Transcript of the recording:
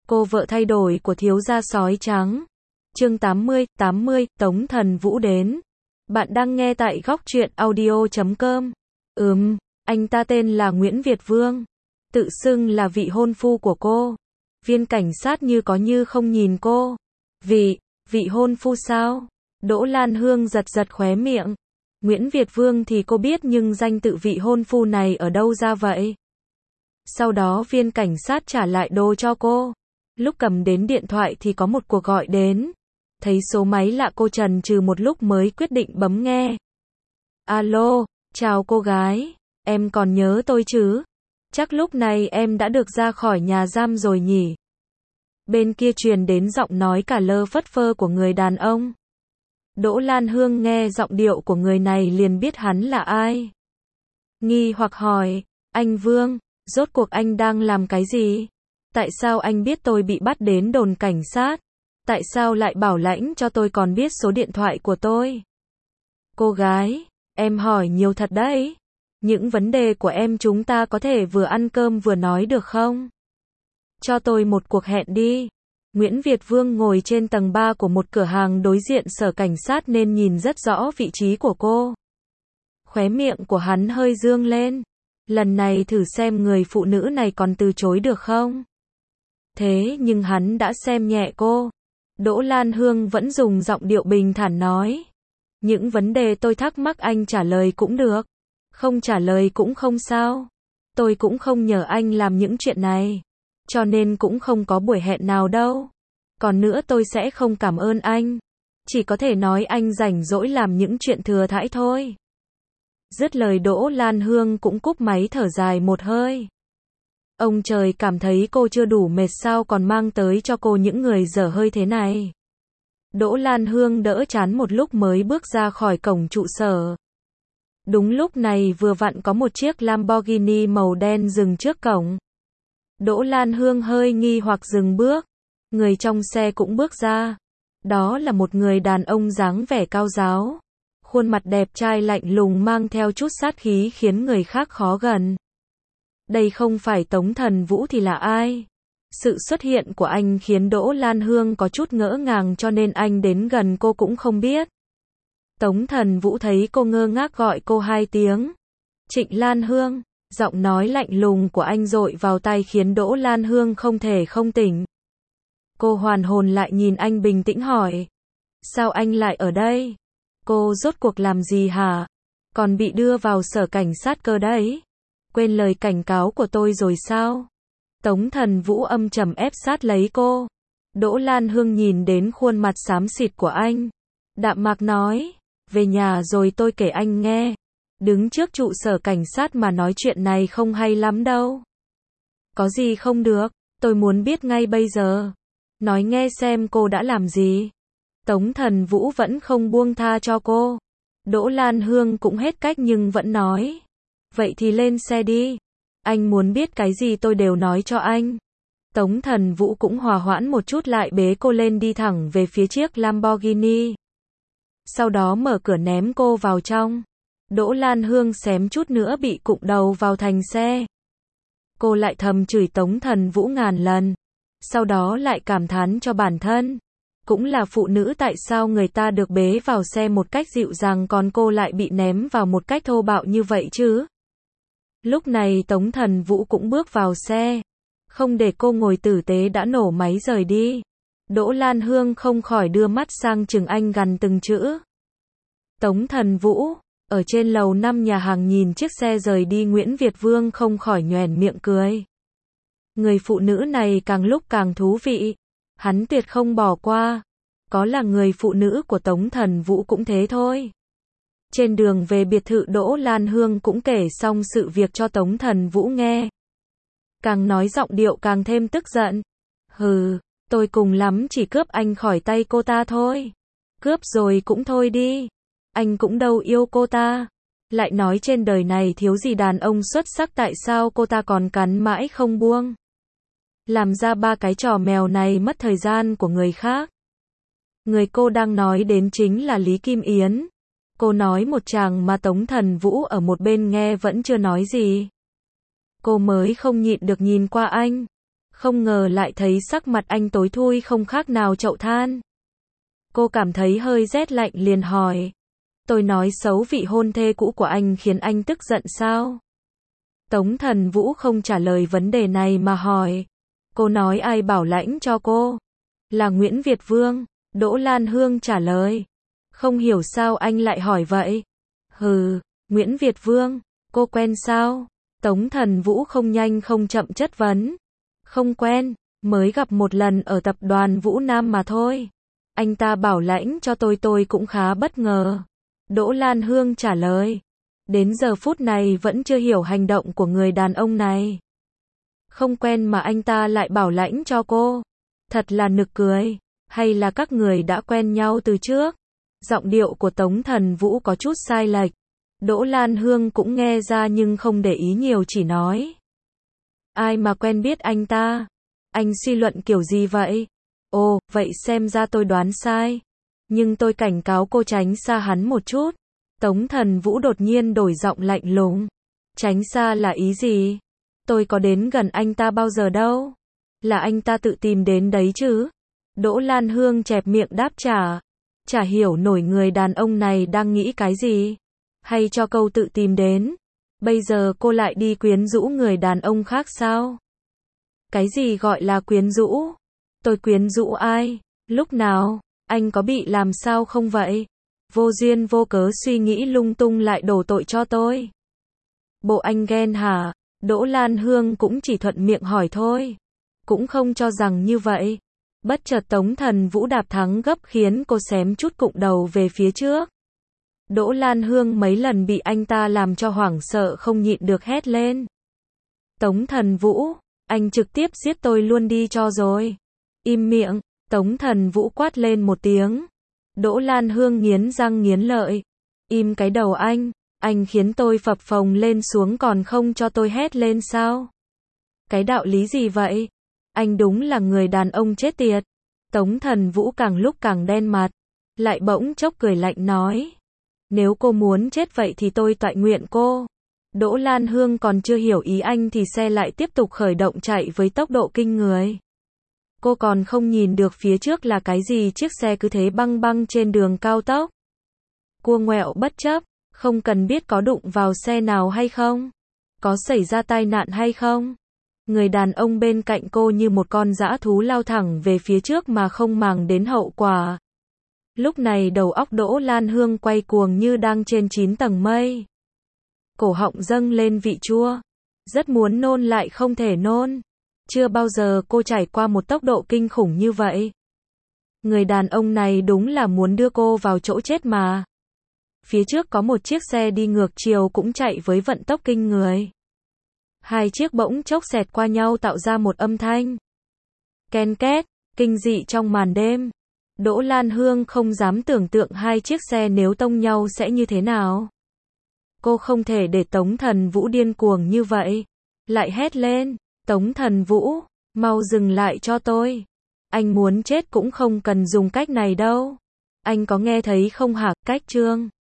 Cô vợ thay đổi của thiếu gia sói trắng. Chương 80, Tống Thần Vũ đến. Bạn đang nghe tại góc truyện audio.com. Anh ta tên là Nguyễn Việt Vương. Tự xưng là vị hôn phu của cô. Viên cảnh sát như có như không nhìn cô. Vị hôn phu sao? Đỗ Lan Hương giật giật khóe miệng. Nguyễn Việt Vương thì cô biết nhưng danh tự vị hôn phu này ở đâu ra vậy? Sau đó viên cảnh sát trả lại đồ cho cô. Lúc cầm đến điện thoại thì có một cuộc gọi đến. Thấy số máy lạ cô chần chừ một lúc mới quyết định bấm nghe. Alo, chào cô gái, em còn nhớ tôi chứ? Chắc lúc này em đã được ra khỏi nhà giam rồi nhỉ? Bên kia truyền đến giọng nói cả lơ phất phơ của người đàn ông. Đỗ Lan Hương nghe giọng điệu của người này liền biết hắn là ai. Nghi hoặc hỏi, anh Vương, rốt cuộc anh đang làm cái gì? Tại sao anh biết tôi bị bắt đến đồn cảnh sát? Tại sao lại bảo lãnh cho tôi còn biết số điện thoại của tôi? Cô gái, em hỏi nhiều thật đấy. Những vấn đề của em chúng ta có thể vừa ăn cơm vừa nói được không? Cho tôi một cuộc hẹn đi. Nguyễn Việt Vương ngồi trên tầng 3 của một cửa hàng đối diện sở cảnh sát nên nhìn rất rõ vị trí của cô. Khóe miệng của hắn hơi dương lên. Lần này thử xem người phụ nữ này còn từ chối được không? Thế nhưng hắn đã xem nhẹ cô. Đỗ Lan Hương vẫn dùng giọng điệu bình thản nói. Những vấn đề tôi thắc mắc anh trả lời cũng được. Không trả lời cũng không sao. Tôi cũng không nhờ anh làm những chuyện này. Cho nên cũng không có buổi hẹn nào đâu. Còn nữa tôi sẽ không cảm ơn anh. Chỉ có thể nói anh rảnh rỗi làm những chuyện thừa thãi thôi. Dứt lời Đỗ Lan Hương cũng cúp máy thở dài một hơi. Ông trời, cảm thấy cô chưa đủ mệt sao còn mang tới cho cô những người dở hơi thế này. Đỗ Lan Hương đỡ chán một lúc mới bước ra khỏi cổng trụ sở. Đúng lúc này vừa vặn có một chiếc Lamborghini màu đen dừng trước cổng. Đỗ Lan Hương hơi nghi hoặc dừng bước. Người trong xe cũng bước ra. Đó là một người đàn ông dáng vẻ cao ráo. Khuôn mặt đẹp trai lạnh lùng mang theo chút sát khí khiến người khác khó gần. Đây không phải Tống Thần Vũ thì là ai? Sự xuất hiện của anh khiến Đỗ Lan Hương có chút ngỡ ngàng cho nên anh đến gần cô cũng không biết. Tống Thần Vũ thấy cô ngơ ngác gọi cô 2 tiếng. Trịnh Lan Hương, giọng nói lạnh lùng của anh dội vào tai khiến Đỗ Lan Hương không thể không tỉnh. Cô hoàn hồn lại nhìn anh bình tĩnh hỏi. Sao anh lại ở đây? Cô rốt cuộc làm gì hả? Còn bị đưa vào sở cảnh sát cơ đấy. Quên lời cảnh cáo của tôi rồi sao? Tống Thần Vũ âm trầm ép sát lấy cô. Đỗ Lan Hương nhìn đến khuôn mặt xám xịt của anh. Đạm mạc nói, về nhà rồi tôi kể anh nghe. Đứng trước trụ sở cảnh sát mà nói chuyện này không hay lắm đâu. Có gì không được, tôi muốn biết ngay bây giờ. Nói nghe xem cô đã làm gì. Tống Thần Vũ vẫn không buông tha cho cô. Đỗ Lan Hương cũng hết cách nhưng vẫn nói. Vậy thì lên xe đi. Anh muốn biết cái gì tôi đều nói cho anh. Tống Thần Vũ cũng hòa hoãn một chút lại bế cô lên đi thẳng về phía chiếc Lamborghini. Sau đó mở cửa ném cô vào trong. Đỗ Lan Hương xém chút nữa bị cụng đầu vào thành xe. Cô lại thầm chửi Tống Thần Vũ ngàn lần. Sau đó lại cảm thán cho bản thân. Cũng là phụ nữ tại sao người ta được bế vào xe một cách dịu dàng còn cô lại bị ném vào một cách thô bạo như vậy chứ? Lúc này Tống Thần Vũ cũng bước vào xe. Không để cô ngồi tử tế đã nổ máy rời đi. Đỗ Lan Hương không khỏi đưa mắt sang chừng anh gằn từng chữ. Tống Thần Vũ, ở trên lầu 5 nhà hàng nhìn chiếc xe rời đi Nguyễn Việt Vương không khỏi nhoẻn miệng cười. Người phụ nữ này càng lúc càng thú vị. Hắn tuyệt không bỏ qua. Có là người phụ nữ của Tống Thần Vũ cũng thế thôi. Trên đường về biệt thự Đỗ Lan Hương cũng kể xong sự việc cho Tống Thần Vũ nghe. Càng nói giọng điệu càng thêm tức giận. Hừ, tôi cùng lắm chỉ cướp anh khỏi tay cô ta thôi. Cướp rồi cũng thôi đi. Anh cũng đâu yêu cô ta. Lại nói trên đời này thiếu gì đàn ông xuất sắc tại sao cô ta còn cắn mãi không buông. Làm ra 3 cái trò mèo này mất thời gian của người khác. Người cô đang nói đến chính là Lý Kim Yến. Cô nói một tràng mà Tống Thần Vũ ở một bên nghe vẫn chưa nói gì. Cô mới không nhịn được nhìn qua anh. Không ngờ lại thấy sắc mặt anh tối thui không khác nào chậu than. Cô cảm thấy hơi rét lạnh liền hỏi. Tôi nói xấu vị hôn thê cũ của anh khiến anh tức giận sao? Tống Thần Vũ không trả lời vấn đề này mà hỏi. Cô nói ai bảo lãnh cho cô? Là Nguyễn Việt Vương. Đỗ Lan Hương trả lời. Không hiểu sao anh lại hỏi vậy. Hừ, Nguyễn Việt Vương, cô quen sao? Tống Thần Vũ không nhanh không chậm chất vấn. Không quen, mới gặp một lần ở tập đoàn Vũ Nam mà thôi. Anh ta bảo lãnh cho tôi cũng khá bất ngờ. Đỗ Lan Hương trả lời. Đến giờ phút này vẫn chưa hiểu hành động của người đàn ông này. Không quen mà anh ta lại bảo lãnh cho cô. Thật là nực cười. Hay là các người đã quen nhau từ trước? Giọng điệu của Tống Thần Vũ có chút sai lệch. Đỗ Lan Hương cũng nghe ra nhưng không để ý nhiều, chỉ nói. Ai mà quen biết anh ta? Anh suy luận kiểu gì vậy? Ồ, vậy xem ra tôi đoán sai. Nhưng tôi cảnh cáo cô tránh xa hắn một chút. Tống Thần Vũ đột nhiên đổi giọng lạnh lùng. Tránh xa là ý gì? Tôi có đến gần anh ta bao giờ đâu. Là anh ta tự tìm đến đấy chứ. Đỗ Lan Hương chẹp miệng đáp trả. Chả hiểu nổi người đàn ông này đang nghĩ cái gì. Hay cho câu tự tìm đến. Bây giờ cô lại đi quyến rũ người đàn ông khác sao? Cái gì gọi là quyến rũ? Tôi quyến rũ ai? Lúc nào? Anh có bị làm sao không vậy? Vô duyên vô cớ suy nghĩ lung tung lại đổ tội cho tôi. Bộ anh ghen hả? Đỗ Lan Hương cũng chỉ thuận miệng hỏi thôi. Cũng không cho rằng như vậy. Bất chợt Tống Thần Vũ đạp thắng gấp khiến cô xém chút cụng đầu về phía trước. Đỗ Lan Hương mấy lần bị anh ta làm cho hoảng sợ không nhịn được hét lên. Tống Thần Vũ, anh trực tiếp giết tôi luôn đi cho rồi. Im miệng, Tống Thần Vũ quát lên một tiếng. Đỗ Lan Hương nghiến răng nghiến lợi. Im cái đầu anh khiến tôi phập phồng lên xuống còn không cho tôi hét lên sao? Cái đạo lý gì vậy? Anh đúng là người đàn ông chết tiệt. Tống Thần Vũ càng lúc càng đen mặt, lại bỗng chốc cười lạnh nói. Nếu cô muốn chết vậy thì tôi toại nguyện cô. Đỗ Lan Hương còn chưa hiểu ý anh thì xe lại tiếp tục khởi động chạy với tốc độ kinh người. Cô còn không nhìn được phía trước là cái gì, chiếc xe cứ thế băng băng trên đường cao tốc. Cua ngoẹo bất chấp, không cần biết có đụng vào xe nào hay không, có xảy ra tai nạn hay không. Người đàn ông bên cạnh cô như một con dã thú lao thẳng về phía trước mà không màng đến hậu quả. Lúc này đầu óc Đỗ Lan Hương quay cuồng như đang trên 9 tầng mây. Cổ họng dâng lên vị chua. Rất muốn nôn lại không thể nôn. Chưa bao giờ cô trải qua một tốc độ kinh khủng như vậy. Người đàn ông này đúng là muốn đưa cô vào chỗ chết mà. Phía trước có một chiếc xe đi ngược chiều cũng chạy với vận tốc kinh người. Hai chiếc bỗng chốc xẹt qua nhau tạo ra một âm thanh ken két, kinh dị trong màn đêm. Đỗ Lan Hương không dám tưởng tượng hai chiếc xe nếu tông nhau sẽ như thế nào. Cô không thể để Tống Thần Vũ điên cuồng như vậy. Lại hét lên, Tống Thần Vũ, mau dừng lại cho tôi. Anh muốn chết cũng không cần dùng cách này đâu. Anh có nghe thấy không hả? Cách Trương